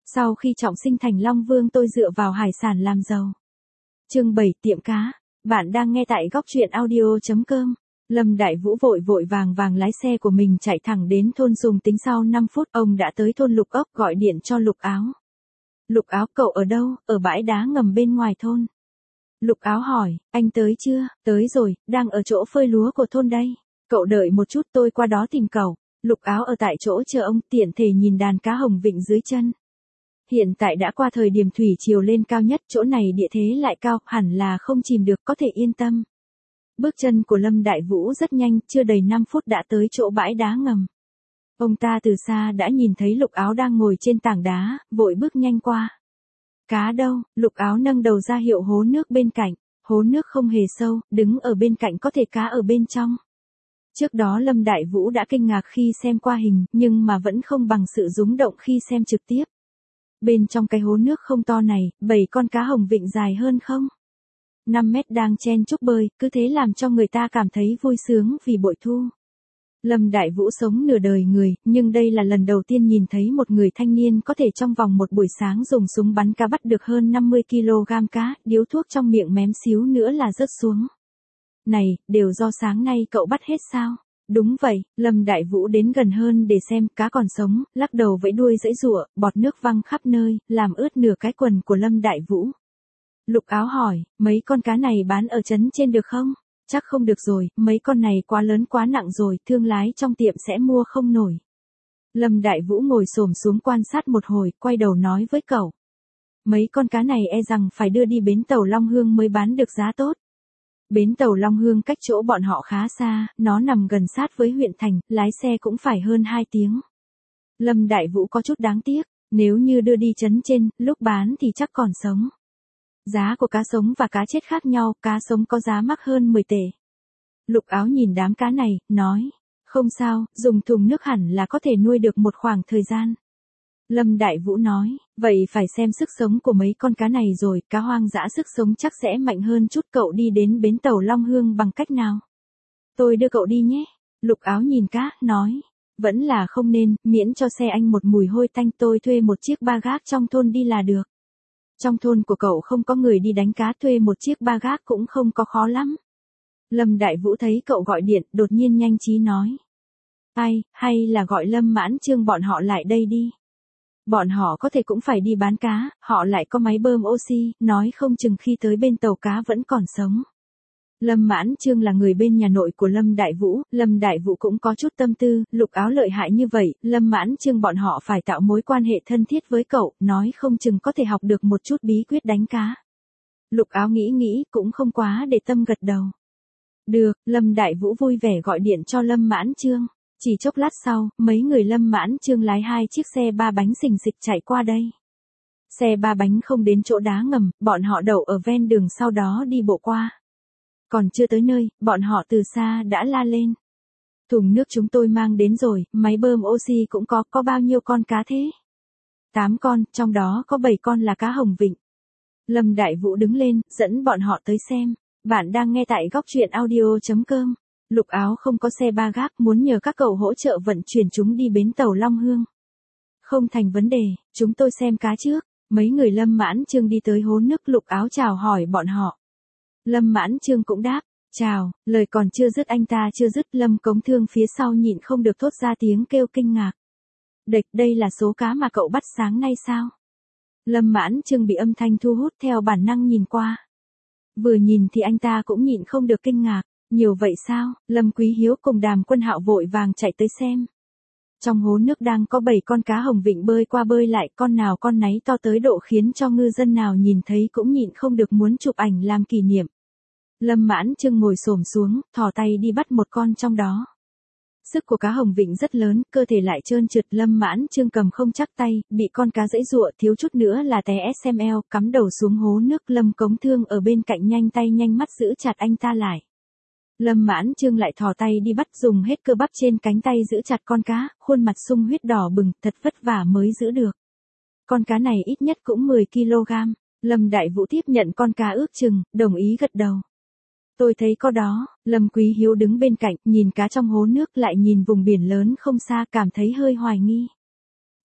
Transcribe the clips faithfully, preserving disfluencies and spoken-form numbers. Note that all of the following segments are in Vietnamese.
Sau khi trọng sinh thành Long Vương tôi dựa vào hải sản làm giàu. Chương bảy tiệm cá. Bạn đang nghe tại góc truyện audio chấm com. Lâm Đại Vũ vội vội vàng vàng lái xe của mình chạy thẳng đến thôn Sùng Tính. Sau năm phút ông đã tới thôn Lục Ốc, gọi điện cho Lục Áo. Lục Áo, cậu ở đâu? Ở bãi đá ngầm bên ngoài thôn. Lục Áo hỏi, anh tới chưa? Tới rồi, đang ở chỗ phơi lúa của thôn đây. Cậu đợi một chút, tôi qua đó tìm cậu. Lục Áo ở tại chỗ chờ ông, tiện thể nhìn đàn cá hồng vịnh dưới chân. Hiện tại đã qua thời điểm thủy triều lên cao nhất, chỗ này địa thế lại cao, hẳn là không chìm được, có thể yên tâm. Bước chân của Lâm Đại Vũ rất nhanh, chưa đầy năm phút đã tới chỗ bãi đá ngầm. Ông ta từ xa đã nhìn thấy Lục Áo đang ngồi trên tảng đá, vội bước nhanh qua. Cá đâu? Lục Áo nâng đầu ra hiệu hố nước bên cạnh. Hố nước không hề sâu, đứng ở bên cạnh có thể cá ở bên trong. Trước đó Lâm Đại Vũ đã kinh ngạc khi xem qua hình, nhưng mà vẫn không bằng sự rúng động khi xem trực tiếp. Bên trong cái hố nước không to này, bảy con cá hồng vịnh dài hơn không? năm mét đang chen chúc bơi, cứ thế làm cho người ta cảm thấy vui sướng vì bội thu. Lâm Đại Vũ sống nửa đời người, nhưng đây là lần đầu tiên nhìn thấy một người thanh niên có thể trong vòng một buổi sáng dùng súng bắn cá bắt được hơn năm mươi ki lô gam cá, điếu thuốc trong miệng mém xíu nữa là rớt xuống. Này, đều do sáng nay cậu bắt hết sao? Đúng vậy, Lâm Đại Vũ đến gần hơn để xem, cá còn sống, lắc đầu vẫy đuôi giãy giụa, bọt nước văng khắp nơi, làm ướt nửa cái quần của Lâm Đại Vũ. Lục Áo hỏi, mấy con cá này bán ở trấn trên được không? Chắc không được rồi, mấy con này quá lớn quá nặng rồi, thương lái trong tiệm sẽ mua không nổi. Lâm Đại Vũ ngồi xổm xuống quan sát một hồi, quay đầu nói với cậu. Mấy con cá này e rằng phải đưa đi bến tàu Long Hương mới bán được giá tốt. Bến tàu Long Hương cách chỗ bọn họ khá xa, nó nằm gần sát với huyện thành, lái xe cũng phải hơn hai tiếng. Lâm Đại Vũ có chút đáng tiếc, nếu như đưa đi trấn trên, lúc bán thì chắc còn sống. Giá của cá sống và cá chết khác nhau, cá sống có giá mắc hơn mười tệ. Lục Áo nhìn đám cá này, nói, không sao, dùng thùng nước hẳn là có thể nuôi được một khoảng thời gian. Lâm Đại Vũ nói, vậy phải xem sức sống của mấy con cá này rồi, cá hoang dã sức sống chắc sẽ mạnh hơn chút. Cậu đi đến bến tàu Long Hương bằng cách nào? Tôi đưa cậu đi nhé. Lục Áo nhìn cá, nói, vẫn là không nên, miễn cho xe anh một mùi hôi tanh, tôi thuê một chiếc ba gác trong thôn đi là được. Trong thôn của cậu không có người đi đánh cá, thuê một chiếc ba gác cũng không có khó lắm. Lâm Đại Vũ thấy cậu gọi điện, đột nhiên nhanh trí nói. Ai, hay là gọi Lâm Mãn Trương bọn họ lại đây đi. Bọn họ có thể cũng phải đi bán cá, họ lại có máy bơm oxy, nói không chừng khi tới bên tàu cá vẫn còn sống. Lâm Mãn Trương là người bên nhà nội của Lâm Đại Vũ, Lâm Đại Vũ cũng có chút tâm tư, Lục Áo lợi hại như vậy, Lâm Mãn Trương bọn họ phải tạo mối quan hệ thân thiết với cậu, nói không chừng có thể học được một chút bí quyết đánh cá. Lục Áo nghĩ nghĩ, cũng không quá để tâm gật đầu. Được, Lâm Đại Vũ vui vẻ gọi điện cho Lâm Mãn Trương. Chỉ chốc lát sau, mấy người Lâm Mãn Trương lái hai chiếc xe ba bánh xình xịch chạy qua đây. Xe ba bánh không đến chỗ đá ngầm, bọn họ đậu ở ven đường sau đó đi bộ qua. Còn chưa tới nơi, bọn họ từ xa đã la lên. Thùng nước chúng tôi mang đến rồi, máy bơm oxy cũng có, có bao nhiêu con cá thế? Tám con, trong đó có bảy con là cá hồng vịnh. Lâm Đại Vũ đứng lên, dẫn bọn họ tới xem. Bạn đang nghe tại góc truyện audio chấm com. Lục Áo không có xe ba gác, muốn nhờ các cậu hỗ trợ vận chuyển chúng đi bến tàu Long Hương. Không thành vấn đề, chúng tôi xem cá trước. Mấy người Lâm Mãn Trương đi tới hố nước, Lục Áo chào hỏi bọn họ. Lâm Mãn Trương cũng đáp, chào, lời còn chưa dứt anh ta chưa dứt, Lâm Cống Thương phía sau nhịn không được thốt ra tiếng kêu kinh ngạc. Địch, đây là số cá mà cậu bắt sáng nay sao? Lâm Mãn Trương bị âm thanh thu hút theo bản năng nhìn qua. Vừa nhìn thì anh ta cũng nhịn không được kinh ngạc. Nhiều vậy sao? Lâm Quý Hiếu cùng Đàm Quân Hạo vội vàng chạy tới xem. Trong hố nước đang có bảy con cá hồng vịnh bơi qua bơi lại, con nào con nấy to tới độ khiến cho ngư dân nào nhìn thấy cũng nhịn không được muốn chụp ảnh làm kỷ niệm. Lâm Mãn Trương ngồi xổm xuống, thò tay đi bắt một con trong đó. Sức của cá hồng vịnh rất lớn, cơ thể lại trơn trượt, Lâm Mãn Trương cầm không chắc tay, bị con cá giãy giụa, thiếu chút nữa là té ét em lờ, cắm đầu xuống hố nước. Lâm Cống Thương ở bên cạnh nhanh tay nhanh mắt giữ chặt anh ta lại. Lâm Mãn Trương lại thò tay đi bắt, dùng hết cơ bắp trên cánh tay giữ chặt con cá, khuôn mặt sung huyết đỏ bừng, thật vất vả mới giữ được. Con cá này ít nhất cũng mười ki lô gam. Lâm Đại Vũ tiếp nhận con cá ước chừng, đồng ý gật đầu. Tôi thấy có đó. Lâm Quý Hiếu đứng bên cạnh, nhìn cá trong hố nước lại nhìn vùng biển lớn không xa, cảm thấy hơi hoài nghi.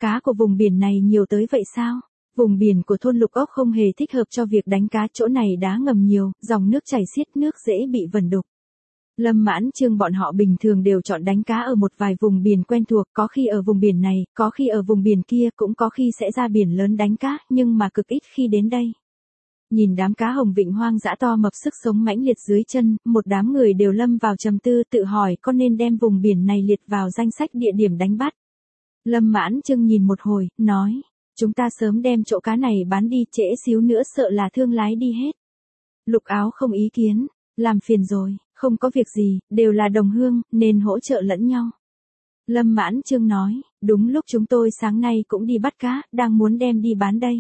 cá của vùng biển này nhiều tới vậy sao? Vùng biển của thôn Lục Ốc không hề thích hợp cho việc đánh cá, chỗ này đá ngầm nhiều, dòng nước chảy xiết, nước dễ bị vẩn đục. Lâm Mãn Trương bọn họ bình thường đều chọn đánh cá ở một vài vùng biển quen thuộc, có khi ở vùng biển này, có khi ở vùng biển kia, cũng có khi sẽ ra biển lớn đánh cá, nhưng mà cực ít khi đến đây. Nhìn đám cá hồng vịnh hoang dã to mập sức sống mãnh liệt dưới chân, một đám người đều lâm vào trầm tư, tự hỏi có nên đem vùng biển này liệt vào danh sách địa điểm đánh bắt. Lâm Mãn Trương nhìn một hồi, nói, chúng ta sớm đem chỗ cá này bán đi, trễ xíu nữa sợ là thương lái đi hết. Lục Áo không ý kiến, làm phiền rồi, không có việc gì, đều là đồng hương, nên hỗ trợ lẫn nhau. Lâm Mãn Trương nói, đúng lúc chúng tôi sáng nay cũng đi bắt cá, đang muốn đem đi bán đây.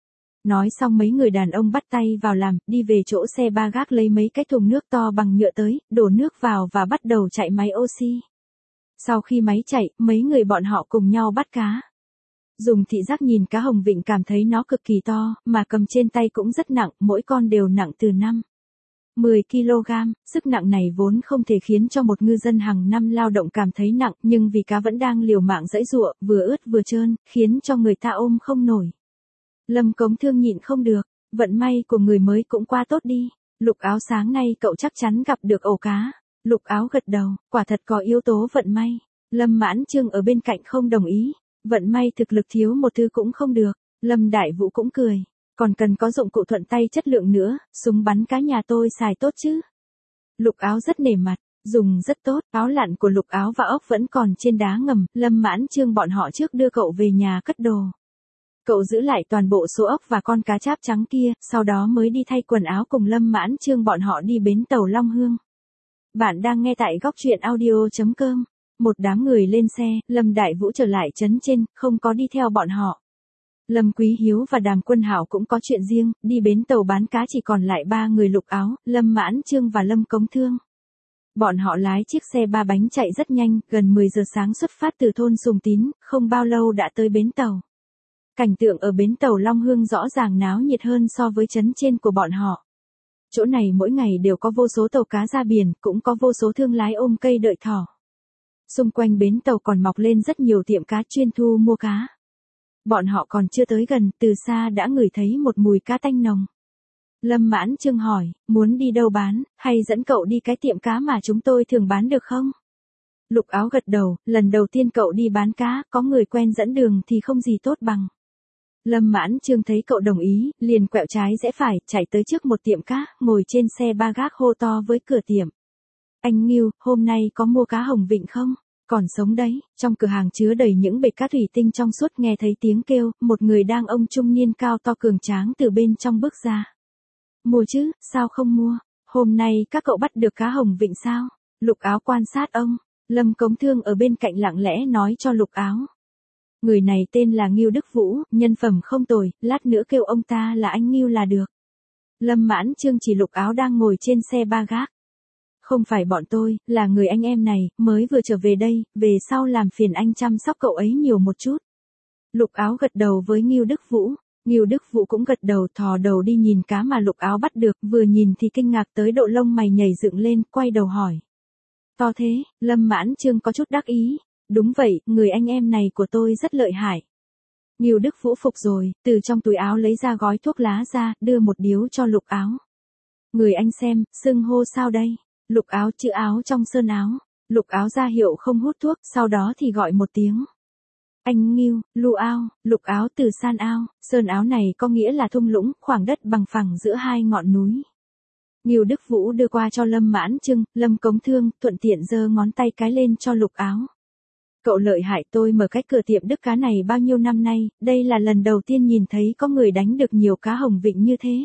Nói xong mấy người đàn ông bắt tay vào làm, đi về chỗ xe ba gác lấy mấy cái thùng nước to bằng nhựa tới, đổ nước vào và bắt đầu chạy máy oxy. Sau khi máy chạy, mấy người bọn họ cùng nhau bắt cá. Dùng thị giác nhìn cá hồng vịnh cảm thấy nó cực kỳ to, mà cầm trên tay cũng rất nặng, mỗi con đều nặng từ năm đến mười ki lô gam, sức nặng này vốn không thể khiến cho một ngư dân hàng năm lao động cảm thấy nặng, nhưng vì cá vẫn đang liều mạng giãy giụa, vừa ướt vừa trơn, khiến cho người ta ôm không nổi. Lâm Cống Thương nhịn không được, vận may của người mới cũng qua tốt đi. Lục Áo sáng nay cậu chắc chắn gặp được ổ cá. Lục Áo gật đầu, quả thật có yếu tố vận may. Lâm Mãn Trương ở bên cạnh không đồng ý. Vận may thực lực thiếu một thứ cũng không được. Lâm Đại Vũ cũng cười. Còn cần có dụng cụ thuận tay chất lượng nữa, súng bắn cá nhà tôi xài tốt chứ. Lục Áo rất nể mặt, dùng rất tốt. Áo lặn của Lục Áo và ốc vẫn còn trên đá ngầm. Lâm Mãn Trương bọn họ trước đưa cậu về nhà cất đồ. Cậu giữ lại toàn bộ số ốc và con cá cháp trắng kia, sau đó mới đi thay quần áo cùng Lâm Mãn Trương bọn họ đi bến tàu Long Hương. Bạn đang nghe tại góc truyện audio chấm com. Một đám người lên xe, Lâm Đại Vũ trở lại trấn trên, không có đi theo bọn họ. Lâm Quý Hiếu và Đàm Quân Hảo cũng có chuyện riêng, đi bến tàu bán cá chỉ còn lại ba người Lục Áo, Lâm Mãn Trương và Lâm Cống Thương. Bọn họ lái chiếc xe ba bánh chạy rất nhanh, gần mười giờ sáng xuất phát từ thôn Sùng Tín, không bao lâu đã tới bến tàu. Cảnh tượng ở bến tàu Long Hương rõ ràng náo nhiệt hơn so với trấn trên của bọn họ. Chỗ này mỗi ngày đều có vô số tàu cá ra biển, cũng có vô số thương lái ôm cây đợi thỏ. Xung quanh bến tàu còn mọc lên rất nhiều tiệm cá chuyên thu mua cá. Bọn họ còn chưa tới gần, từ xa đã ngửi thấy một mùi cá tanh nồng. Lâm Mãn Trương hỏi, muốn đi đâu bán, hay dẫn cậu đi cái tiệm cá mà chúng tôi thường bán được không? Lục Áo gật đầu, lần đầu tiên cậu đi bán cá, có người quen dẫn đường thì không gì tốt bằng. Lâm Mãn Trương thấy cậu đồng ý, liền quẹo trái rẽ phải, chạy tới trước một tiệm cá, ngồi trên xe ba gác hô to với cửa tiệm. Anh Ngưu, hôm nay có mua cá hồng vịnh không? Còn sống đấy. Trong cửa hàng chứa đầy những bịch cá thủy tinh trong suốt, nghe thấy tiếng kêu, một người đàn ông trung niên cao to cường tráng từ bên trong bước ra. Mua chứ, sao không mua? Hôm nay các cậu bắt được cá hồng vịnh sao? Lục Áo quan sát ông. Lâm Cống Thương ở bên cạnh lặng lẽ nói cho Lục Áo. Người này tên là Ngưu Đức Vũ, nhân phẩm không tồi, lát nữa kêu ông ta là anh Ngưu là được. Lâm Mãn Trương chỉ Lục Áo đang ngồi trên xe ba gác. Không phải bọn tôi, là người anh em này, mới vừa trở về đây, về sau làm phiền anh chăm sóc cậu ấy nhiều một chút. Lục Áo gật đầu với Ngưu Đức Vũ. Ngưu Đức Vũ cũng gật đầu, thò đầu đi nhìn cá mà Lục Áo bắt được, vừa nhìn thì kinh ngạc tới độ lông mày nhảy dựng lên, quay đầu hỏi. To thế, Lâm Mãn Trương có chút đắc ý. Đúng vậy, người anh em này của tôi rất lợi hại. Ngưu Đức Vũ phục rồi, từ trong túi áo lấy ra gói thuốc lá ra, đưa một điếu cho Lục Áo. Người anh xem, xưng hô sao đây? Lục Áo chữ áo trong sơn áo. Lục Áo ra hiệu không hút thuốc, sau đó thì gọi một tiếng. Anh Ngưu, Lu Ao, Lục Áo từ San Ao. Sơn áo này có nghĩa là thung lũng, khoảng đất bằng phẳng giữa hai ngọn núi. Ngưu Đức Vũ đưa qua cho Lâm Mãn Trương, Lâm Cống Thương, thuận tiện giơ ngón tay cái lên cho Lục Áo. Cậu lợi hại, tôi mở cái cửa tiệm đứt cá này bao nhiêu năm nay, đây là lần đầu tiên nhìn thấy có người đánh được nhiều cá hồng vịnh như thế.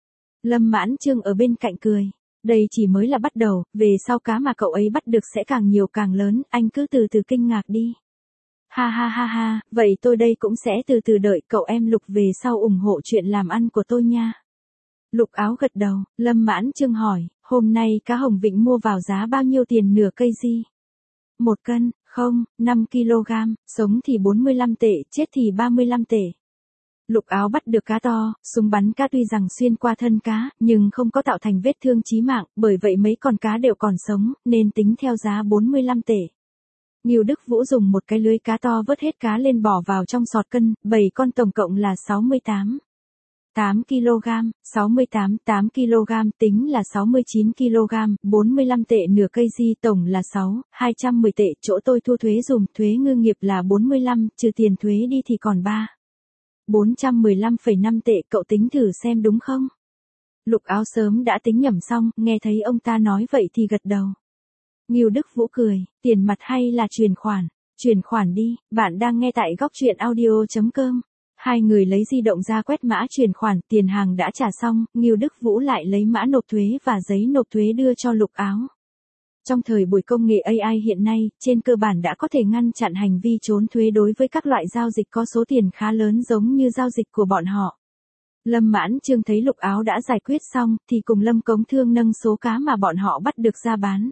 Lâm Mãn Trương ở bên cạnh cười. Đây chỉ mới là bắt đầu, về sau cá mà cậu ấy bắt được sẽ càng nhiều càng lớn, anh cứ từ từ kinh ngạc đi. Ha ha ha ha, vậy tôi đây cũng sẽ từ từ đợi cậu em Lục về sau ủng hộ chuyện làm ăn của tôi nha. Lục Áo gật đầu, Lâm Mãn Trương hỏi, hôm nay cá hồng vịnh mua vào giá bao nhiêu tiền nửa cây gì? Một cân, không, năm ki lô gam, sống thì bốn mươi lăm tệ, chết thì ba mươi lăm tệ. Lục Áo bắt được cá to, súng bắn cá tuy rằng xuyên qua thân cá, nhưng không có tạo thành vết thương chí mạng, bởi vậy mấy con cá đều còn sống, nên tính theo giá bốn mươi lăm tệ. Ngưu Đức Vũ dùng một cái lưới cá to vớt hết cá lên bỏ vào trong sọt cân, bảy con tổng cộng là sáu mươi tám. tám ki lô gam, sáu mươi tám, tám ki lô gam tính là sáu mươi chín ki lô gam, bốn mươi lăm tệ nửa cây di tổng là sáu, hai trăm mười tệ, chỗ tôi thu thuế dùm thuế ngư nghiệp là bốn mươi lăm, trừ tiền thuế đi thì còn ba. bốn trăm mười lăm phẩy năm tệ, cậu tính thử xem đúng không? Lục Áo sớm đã tính nhẩm xong, nghe thấy ông ta nói vậy thì gật đầu. Ngưu Đức Vũ cười, tiền mặt hay là chuyển khoản? Chuyển khoản đi, bạn đang nghe tại góc truyện audio chấm com. Hai người lấy di động ra quét mã chuyển khoản, tiền hàng đã trả xong, Ngưu Đức Vũ lại lấy mã nộp thuế và giấy nộp thuế đưa cho Lục Áo. Trong thời buổi công nghệ a i hiện nay, trên cơ bản đã có thể ngăn chặn hành vi trốn thuế đối với các loại giao dịch có số tiền khá lớn giống như giao dịch của bọn họ. Lâm Mãn Trương thấy Lục Áo đã giải quyết xong, thì cùng Lâm Cống Thương nâng số cá mà bọn họ bắt được ra bán.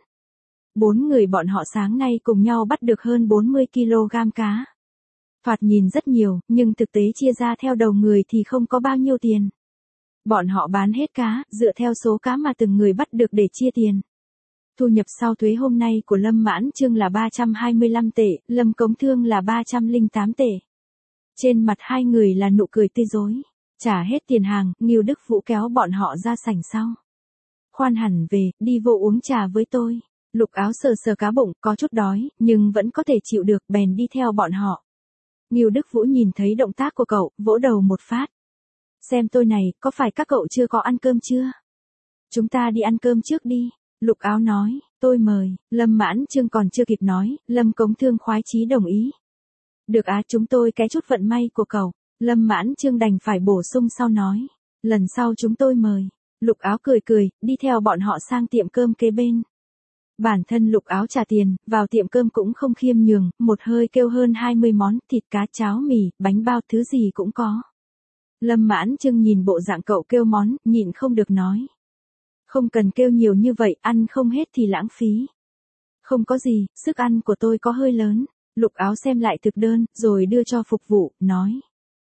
Bốn người bọn họ sáng nay cùng nhau bắt được hơn bốn mươi ki lô gam cá. Thoạt nhìn rất nhiều, nhưng thực tế chia ra theo đầu người thì không có bao nhiêu tiền. Bọn họ bán hết cá, dựa theo số cá mà từng người bắt được để chia tiền. Thu nhập sau thuế hôm nay của Lâm Mãn Trương là ba trăm hai mươi lăm tệ, Lâm Cống Thương là ba trăm lẻ tám tệ. Trên mặt hai người là nụ cười tươi rói. Trả hết tiền hàng, Ngưu Đức Vũ kéo bọn họ ra sảnh sau. Khoan hẳn về, đi vô uống trà với tôi. Lục Áo sờ sờ cá bụng, có chút đói, nhưng vẫn có thể chịu được, bèn đi theo bọn họ. Ngưu Đức Vũ nhìn thấy động tác của cậu, vỗ đầu một phát. Xem tôi này, có phải các cậu chưa có ăn cơm chưa? Chúng ta đi ăn cơm trước đi. Lục Áo nói, tôi mời. Lâm Mãn Trương còn chưa kịp nói, Lâm Cống Thương khoái chí đồng ý. Được á, chúng tôi cái chút vận may của cậu. Lâm Mãn Trương đành phải bổ sung sau nói. Lần sau chúng tôi mời. Lục Áo cười cười, đi theo bọn họ sang tiệm cơm kế bên. Bản thân Lục Áo trả tiền, vào tiệm cơm cũng không khiêm nhường, một hơi kêu hơn hai mươi món, thịt cá cháo mì, bánh bao thứ gì cũng có. Lâm Mãn Trương nhìn bộ dạng cậu kêu món, nhịn không được nói. Không cần kêu nhiều như vậy, ăn không hết thì lãng phí. Không có gì, sức ăn của tôi có hơi lớn. Lục Áo xem lại thực đơn, rồi đưa cho phục vụ, nói.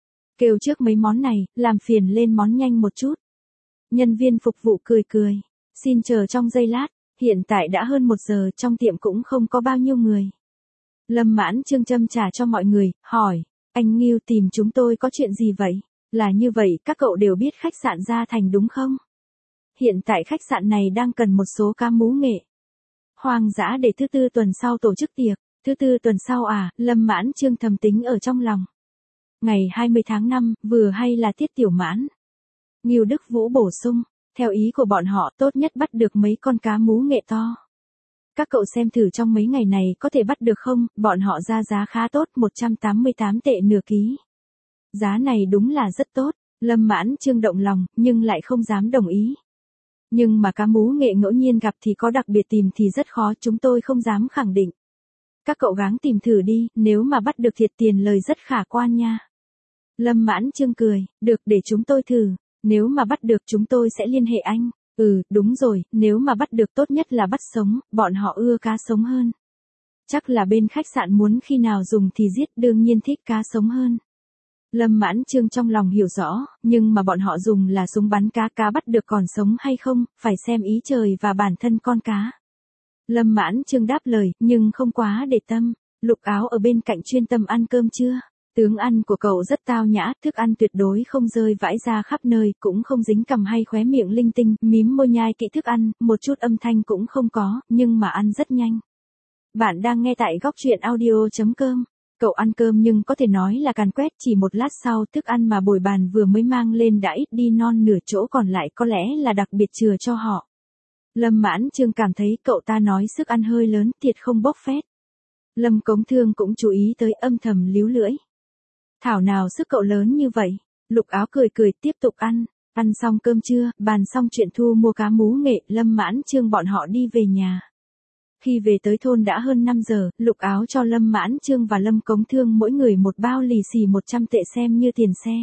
Kêu trước mấy món này, làm phiền lên món nhanh một chút. Nhân viên phục vụ cười cười. Xin chờ trong giây lát, hiện tại đã hơn một giờ, trong tiệm cũng không có bao nhiêu người. Lâm Mãn Trương châm trà cho mọi người, hỏi, anh Ngưu tìm chúng tôi có chuyện gì vậy? Là như vậy, các cậu đều biết khách sạn Gia Thành đúng không? Hiện tại khách sạn này đang cần một số cá mú nghệ hoang dã để thứ tư tuần sau tổ chức tiệc. Thứ tư tuần sau à? Lâm Mãn Trương thầm tính ở trong lòng. Ngày hai mươi tháng năm, vừa hay là tiết tiểu mãn. Ngưu Đức Vũ bổ sung, theo ý của bọn họ tốt nhất bắt được mấy con cá mú nghệ to. Các cậu xem thử trong mấy ngày này có thể bắt được không, bọn họ ra giá khá tốt, một trăm tám mươi tám tệ nửa ký. Giá này đúng là rất tốt, Lâm Mãn Trương động lòng, nhưng lại không dám đồng ý. Nhưng mà cá mú nghệ ngẫu nhiên gặp thì có đặc biệt tìm thì rất khó, chúng tôi không dám khẳng định. Các cậu gắng tìm thử đi, nếu mà bắt được thiệt tiền lời rất khả quan nha. Lâm Mãn Trương cười, được để chúng tôi thử, nếu mà bắt được chúng tôi sẽ liên hệ anh. Ừ, đúng rồi, nếu mà bắt được tốt nhất là bắt sống, bọn họ ưa cá sống hơn. Chắc là bên khách sạn muốn khi nào dùng thì giết, đương nhiên thích cá sống hơn. Lâm Mãn Trương trong lòng hiểu rõ, nhưng mà bọn họ dùng là súng bắn cá, cá bắt được còn sống hay không, phải xem ý trời và bản thân con cá. Lâm Mãn Trương đáp lời, nhưng không quá để tâm. Lục Áo ở bên cạnh chuyên tâm ăn cơm chưa? Tướng ăn của cậu rất tao nhã, thức ăn tuyệt đối không rơi vãi ra khắp nơi, cũng không dính cằm hay khóe miệng linh tinh, mím môi nhai kỹ thức ăn, một chút âm thanh cũng không có, nhưng mà ăn rất nhanh. Bạn đang nghe tại góc truyện audio chấm com. Cậu ăn cơm nhưng có thể nói là càn quét, chỉ một lát sau thức ăn mà bồi bàn vừa mới mang lên đã ít đi non nửa, chỗ còn lại có lẽ là đặc biệt chừa cho họ. Lâm Mãn Trương cảm thấy cậu ta nói sức ăn hơi lớn, thiệt không bốc phét. Lâm Cống Thương cũng chú ý tới, âm thầm líu lưỡi. Thảo nào sức cậu lớn như vậy. Lục Áo cười cười tiếp tục ăn. Ăn xong cơm trưa, bàn xong chuyện thu mua cá mú nghệ, Lâm Mãn Trương bọn họ đi về nhà. Khi về tới thôn đã hơn năm giờ, Lục Áo cho Lâm Mãn Trương và Lâm Cống Thương mỗi người một bao lì xì một trăm tệ xem như tiền xe.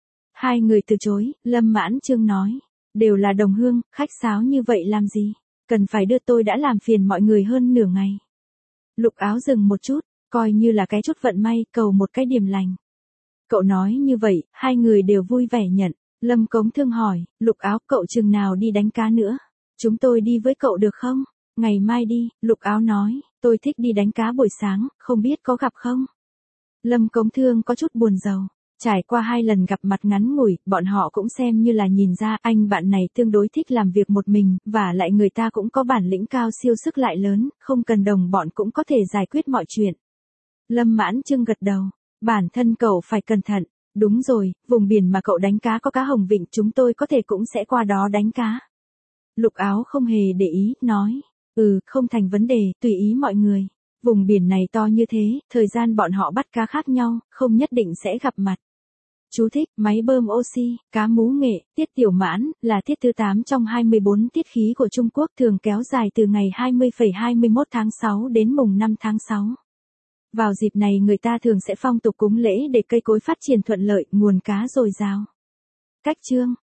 Hai người từ chối, Lâm Mãn Trương nói. Đều là đồng hương, khách sáo như vậy làm gì? Cần phải đưa, tôi đã làm phiền mọi người hơn nửa ngày. Lục Áo dừng một chút, coi như là cái chút vận may, cầu một cái điểm lành. Cậu nói như vậy, hai người đều vui vẻ nhận. Lâm Cống Thương hỏi, Lục Áo, cậu chừng nào đi đánh cá nữa? Chúng tôi đi với cậu được không? Ngày mai đi, Lục Áo nói. Tôi thích đi đánh cá buổi sáng, không biết có gặp không? Lâm Cống Thương có chút buồn rầu. Trải qua hai lần gặp mặt ngắn ngủi, bọn họ cũng xem như là nhìn ra anh bạn này tương đối thích làm việc một mình, và lại người ta cũng có bản lĩnh cao siêu sức lại lớn, không cần đồng bọn cũng có thể giải quyết mọi chuyện. Lâm Mãn Trưng gật đầu. Bản thân cậu phải cẩn thận. Đúng rồi, vùng biển mà cậu đánh cá có cá hồng vịnh, chúng tôi có thể cũng sẽ qua đó đánh cá. Lục Áo không hề để ý, nói. Ừ, không thành vấn đề, tùy ý mọi người. Vùng biển này to như thế, thời gian bọn họ bắt cá khác nhau, không nhất định sẽ gặp mặt. Chú thích, máy bơm oxy, cá mú nghệ, tiết tiểu mãn, là tiết thứ tám trong hai mươi bốn tiết khí của Trung Quốc, thường kéo dài từ ngày hai mươi phẩy hai mươi mốt tháng sáu đến mùng năm tháng sáu. Vào dịp này người ta thường sẽ phong tục cúng lễ để cây cối phát triển thuận lợi, nguồn cá dồi dào. Cách chương